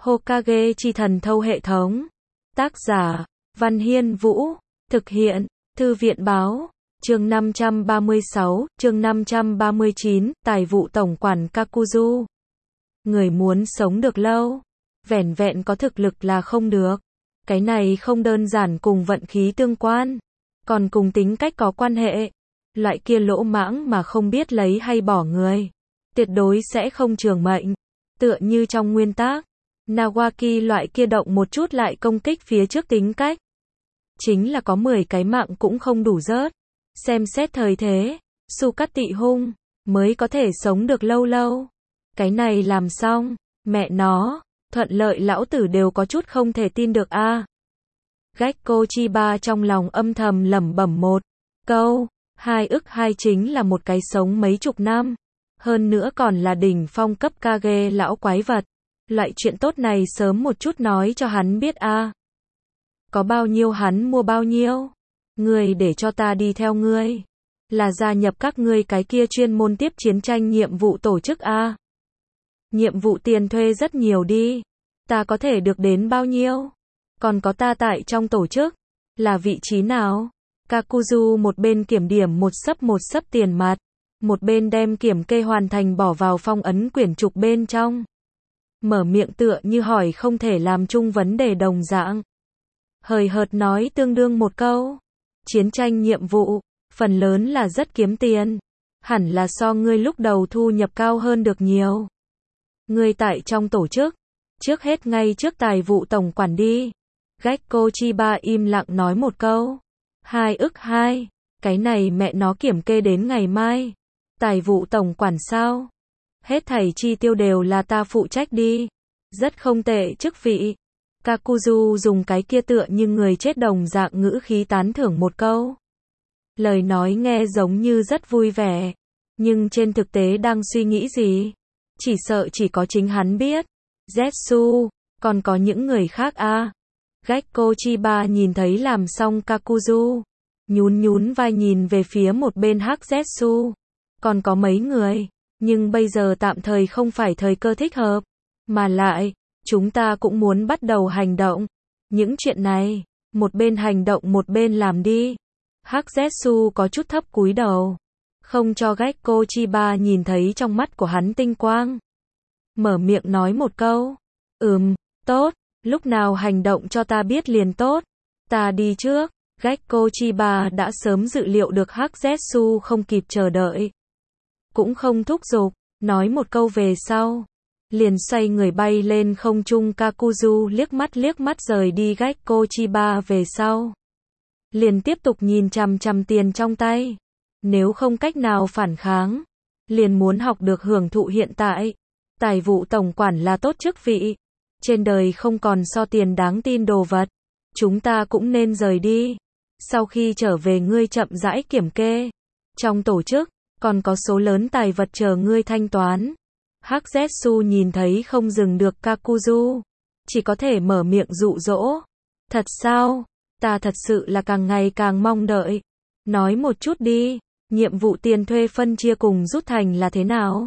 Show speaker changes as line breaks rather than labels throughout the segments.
Hokage chi thần thâu hệ thống. Tác giả, Văn Hiên Vũ. Thực hiện, Thư viện báo. Chương 536, chương 539, Tài vụ tổng quản Kakuzu. Người muốn sống được lâu, vẻn vẹn có thực lực là không được. Cái này không đơn giản cùng vận khí tương quan, còn cùng tính cách có quan hệ. Loại kia lỗ mãng mà không biết lấy hay bỏ người, tuyệt đối sẽ không trường mệnh. Tựa như trong nguyên tắc, Nawaki loại kia động một chút lại công kích phía trước tính cách. Chính là có 10 cái mạng cũng không đủ rớt. Xem xét thời thế, Sukati hung, mới có thể sống được lâu lâu. Cái này làm xong, mẹ nó, thuận lợi lão tử đều có chút không thể tin được a. Gekko Chiba trong lòng âm thầm lẩm bẩm một câu, 2 ức 2 chính là một cái sống mấy chục năm. Hơn nữa còn là đỉnh phong cấp Kage lão quái vật. Loại chuyện tốt này sớm một chút nói cho hắn biết a. Có bao nhiêu hắn mua bao nhiêu. Ngươi để cho ta đi theo ngươi. Là gia nhập các ngươi cái kia chuyên môn tiếp chiến tranh nhiệm vụ tổ chức a. Nhiệm vụ tiền thuê rất nhiều đi. Ta có thể được đến bao nhiêu? Còn có ta tại trong tổ chức. Là vị trí nào? Kakuzu một bên kiểm điểm một sấp tiền mặt. Một bên đem kiểm kê hoàn thành bỏ vào phong ấn quyển trục bên trong. Mở miệng tựa như hỏi không thể làm chung vấn đề đồng dạng. Hời hợt nói tương đương một câu. Chiến tranh nhiệm vụ, phần lớn là rất kiếm tiền. Hẳn là so ngươi lúc đầu thu nhập cao hơn được nhiều. Ngươi tại trong tổ chức, trước hết ngay trước tài vụ tổng quản đi. Gekko Chiba im lặng nói một câu. 2 ức 2, cái này mẹ nó kiểm kê đến ngày mai. Tài vụ tổng quản sao? Hết thảy chi tiêu đều là ta phụ trách đi. Rất không tệ chức vị. Kakuzu dùng cái kia tựa như người chết đồng dạng ngữ khí tán thưởng một câu. Lời nói nghe giống như rất vui vẻ. Nhưng trên thực tế đang suy nghĩ gì? Chỉ sợ chỉ có chính hắn biết. Zetsu, còn có những người khác a. Gekko Chiba nhìn thấy làm xong Kakuzu. Nhún vai nhìn về phía một bên Hắc Zetsu. Còn có mấy người. Nhưng bây giờ tạm thời không phải thời cơ thích hợp. Mà lại, chúng ta cũng muốn bắt đầu hành động. Những chuyện này, một bên hành động một bên làm đi. Hắc Zetsu có chút thấp cúi đầu. Không cho Gekko Chiba nhìn thấy trong mắt của hắn tinh quang. Mở miệng nói một câu. Tốt, lúc nào hành động cho ta biết liền tốt. Ta đi trước. Gekko Chiba đã sớm dự liệu được Hắc Zetsu không kịp chờ đợi. Cũng không thúc giục, nói một câu về sau. Liền xoay người bay lên không trung. Kakuzu liếc mắt rời đi Gekko Chiba về sau. Liền tiếp tục nhìn chằm chằm tiền trong tay. Nếu không cách nào phản kháng, liền muốn học được hưởng thụ hiện tại. Tài vụ tổng quản là tốt chức vị. Trên đời không còn so tiền đáng tin đồ vật. Chúng ta cũng nên rời đi. Sau khi trở về ngươi chậm rãi kiểm kê. Trong tổ chức, còn có số lớn tài vật chờ ngươi thanh toán. Hắc Zetsu nhìn thấy không dừng được Kakuzu. Chỉ có thể mở miệng dụ dỗ. Thật sao? Ta thật sự là càng ngày càng mong đợi. Nói một chút đi. Nhiệm vụ tiền thuê phân chia cùng rút thành là thế nào?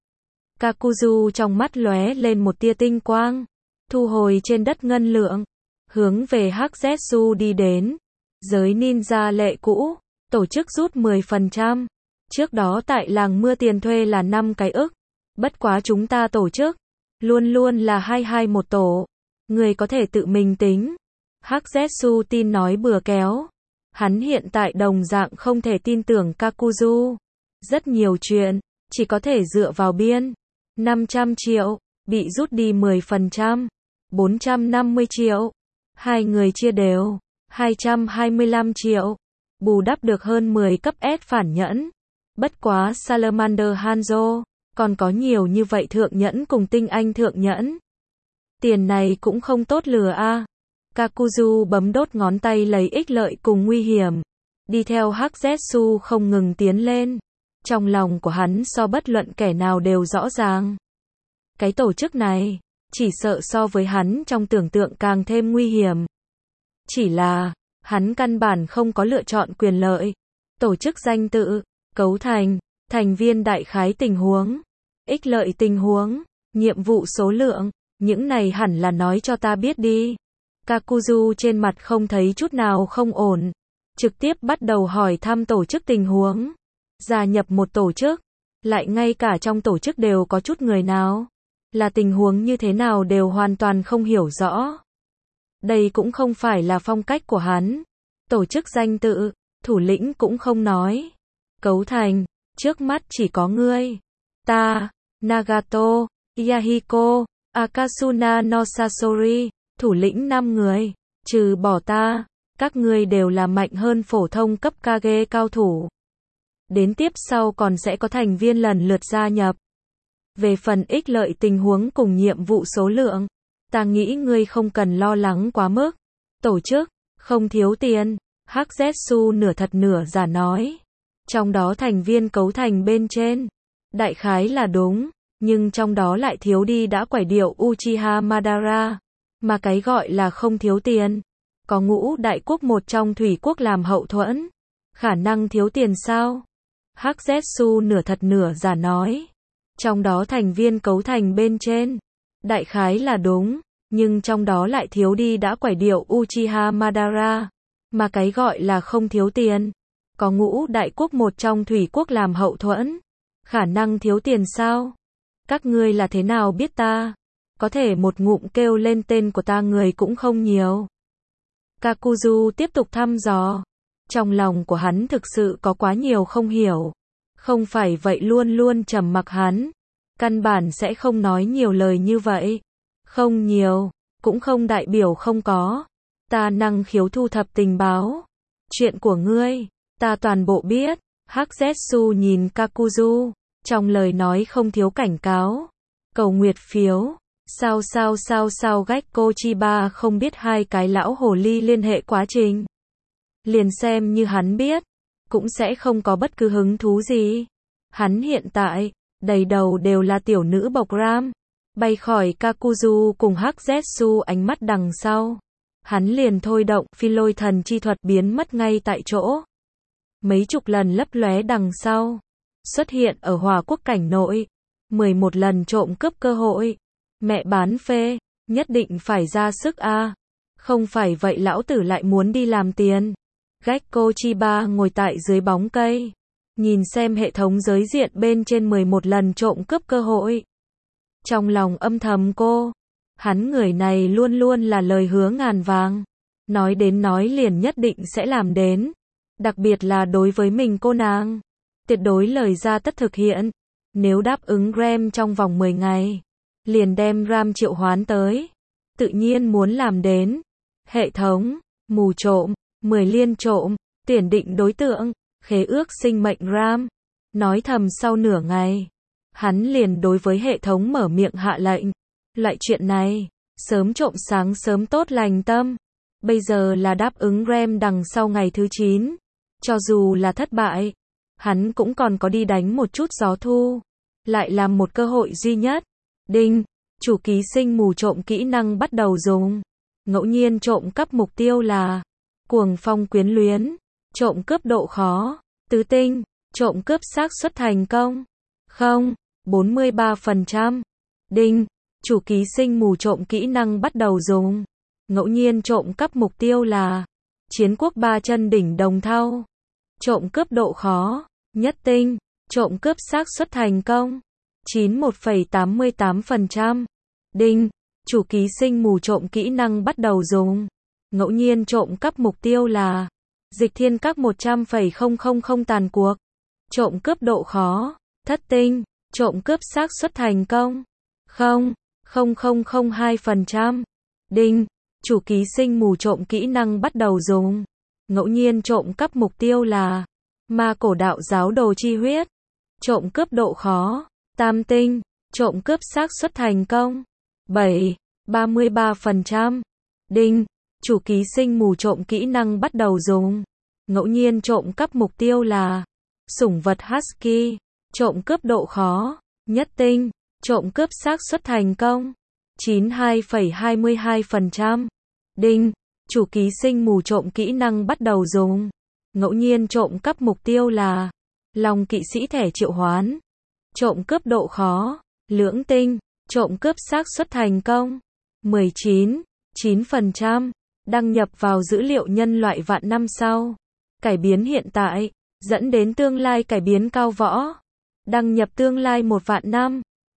Kakuzu trong mắt lóe lên một tia tinh quang. Thu hồi trên đất ngân lượng. Hướng về Hắc Zetsu đi đến. Giới ninja lệ cũ. Tổ chức rút 10%. Trước đó tại làng mưa tiền thuê là 5 cái ức. Bất quá chúng ta tổ chức. Luôn luôn là 22 một tổ. Người có thể tự mình tính. Hắc Zetsu tin nói bừa kéo. Hắn hiện tại đồng dạng không thể tin tưởng Kakuzu. Rất nhiều chuyện, chỉ có thể dựa vào biên. 500 triệu, bị rút đi 10%. 450 triệu. Hai người chia đều. 225 triệu. Bù đắp được hơn 10 cấp S phản nhẫn. Bất quá Salamander Hanzo, còn có nhiều như vậy thượng nhẫn cùng tinh anh thượng nhẫn. Tiền này cũng không tốt lừa a. Kakuzu bấm đốt ngón tay lấy ích lợi cùng nguy hiểm. Đi theo Hắc Zetsu không ngừng tiến lên. Trong lòng của hắn so bất luận kẻ nào đều rõ ràng. Cái tổ chức này, chỉ sợ so với hắn trong tưởng tượng càng thêm nguy hiểm. Chỉ là, hắn căn bản không có lựa chọn quyền lợi. Tổ chức danh tự, cấu thành, thành viên đại khái tình huống, ích lợi tình huống, nhiệm vụ số lượng, Những này hẳn là nói cho ta biết đi. Kakuzu trên mặt không thấy chút nào không ổn. Trực tiếp bắt đầu hỏi thăm tổ chức tình huống. Gia nhập một tổ chức. Lại ngay cả trong tổ chức đều có chút người nào. Là tình huống như thế nào đều hoàn toàn không hiểu rõ. Đây cũng không phải là phong cách của hắn. Tổ chức danh tự, thủ lĩnh cũng không nói. Cấu thành, trước mắt chỉ có ngươi. Ta, Nagato, Yahiko, Akasuna no Sasori, thủ lĩnh 5 người. Trừ bỏ ta, các ngươi đều là mạnh hơn phổ thông cấp Kage cao thủ. Đến tiếp sau còn sẽ có thành viên lần lượt gia nhập. Về phần ích lợi tình huống cùng nhiệm vụ số lượng, ta nghĩ ngươi không cần lo lắng quá mức. Tổ chức, không thiếu tiền, Hắc Zetsu nửa thật nửa giả nói. Trong đó thành viên cấu thành bên trên. Đại khái là đúng, nhưng trong đó lại thiếu đi đã quải điệu Uchiha Madara. Mà cái gọi là không thiếu tiền. Có ngũ đại quốc một trong thủy quốc làm hậu thuẫn. Khả năng thiếu tiền sao? Hắc Zetsu nửa thật nửa giả nói. Trong đó thành viên cấu thành bên trên. Đại khái là đúng, nhưng trong đó lại thiếu đi đã quải điệu Uchiha Madara. Mà cái gọi là không thiếu tiền. Có ngũ đại quốc một trong thủy quốc làm hậu thuẫn. Khả năng thiếu tiền sao? Các ngươi là thế nào biết ta? Có thể một ngụm kêu lên tên của ta người cũng không nhiều. Kakuzu tiếp tục thăm dò. Trong lòng của hắn thực sự có quá nhiều không hiểu. Không phải vậy luôn luôn trầm mặc hắn. Căn bản sẽ không nói nhiều lời như vậy. Không nhiều, cũng không đại biểu không có. Ta năng khiếu thu thập tình báo. Chuyện của ngươi, ta toàn bộ biết. Hắc Zetsu nhìn Kakuzu. Trong lời nói không thiếu cảnh cáo. Cầu nguyệt phiếu. Sao Gecko Chiba không biết hai cái lão hồ ly liên hệ quá trình. Liền xem như hắn biết. Cũng sẽ không có bất cứ hứng thú gì. Hắn hiện tại, đầy đầu đều là tiểu nữ bộc ram. Bay khỏi Kakuzu cùng Hắc Zetsu ánh mắt đằng sau. Hắn liền thôi động phi lôi thần chi thuật biến mất ngay tại chỗ. Mấy chục lần lấp lóe đằng sau. Xuất hiện ở Hòa Quốc cảnh nội. 11 lần trộm cướp cơ hội. Mẹ bán phê, nhất định phải ra sức a. Không phải vậy lão tử lại muốn đi làm tiền. Gecko Chiba ngồi tại dưới bóng cây. Nhìn xem hệ thống giới diện bên trên 11 lần trộm cướp cơ hội. Trong lòng âm thầm cô. Hắn người này luôn luôn là lời hứa ngàn vàng. Nói đến nói liền nhất định sẽ làm đến. Đặc biệt là đối với mình cô nàng. Tuyệt đối lời ra tất thực hiện. Nếu đáp ứng Ram trong vòng 10 ngày. Liền đem Ram triệu hoán tới. Tự nhiên muốn làm đến. Hệ thống, mù trộm, 10 liên trộm, tuyển định đối tượng, khế ước sinh mệnh Ram. Nói thầm sau nửa ngày. Hắn liền đối với hệ thống mở miệng hạ lệnh. Loại chuyện này, sớm trộm sáng sớm tốt lành tâm. Bây giờ là đáp ứng Ram đằng sau ngày thứ 9. Cho dù là thất bại, hắn cũng còn có đi đánh một chút gió thu. Lại làm một cơ hội duy nhất. Đinh, chủ ký sinh mù trộm kỹ năng bắt đầu dùng. Ngẫu nhiên trộm cắp mục tiêu là cuồng phong quyến luyến, trộm cướp độ khó, tứ tinh, trộm cướp xác suất thành công. 43%. Đinh, chủ ký sinh mù trộm kỹ năng bắt đầu dùng. Ngẫu nhiên trộm cắp mục tiêu là chiến quốc ba chân đỉnh đồng thau. Trộm cướp độ khó, nhất tinh, trộm cướp xác suất thành công. 91,88%. Đinh, chủ ký sinh mù trộm kỹ năng bắt đầu dùng. Ngẫu nhiên trộm cắp mục tiêu là dịch thiên các 100,000 tàn cuộc. Trộm cướp độ khó, thất tinh, trộm cướp xác suất thành công. 0,0002%. Đinh, chủ ký sinh mù trộm kỹ năng bắt đầu dùng. Ngẫu nhiên trộm cắp mục tiêu là ma cổ đạo giáo đồ chi huyết. Trộm cướp độ khó, tam tinh, trộm cướp xác suất thành công. 33%. Đinh, chủ ký sinh mù trộm kỹ năng bắt đầu dùng. Ngẫu nhiên trộm cắp mục tiêu là sủng vật Husky. Trộm cướp độ khó, nhất tinh, trộm cướp xác suất thành công. 92,22%. Đinh, chủ ký sinh mù trộm kỹ năng bắt đầu dùng. Ngẫu nhiên trộm cắp mục tiêu là Long kỵ sĩ thẻ triệu hoán. Trộm cướp độ khó, lưỡng tinh, Trộm cướp xác suất thành công 19,9%. Đăng nhập vào dữ liệu nhân loại vạn năm sau. Cải biến hiện tại dẫn đến tương lai cải biến cao võ. Đăng nhập tương lai 1 vạn năm.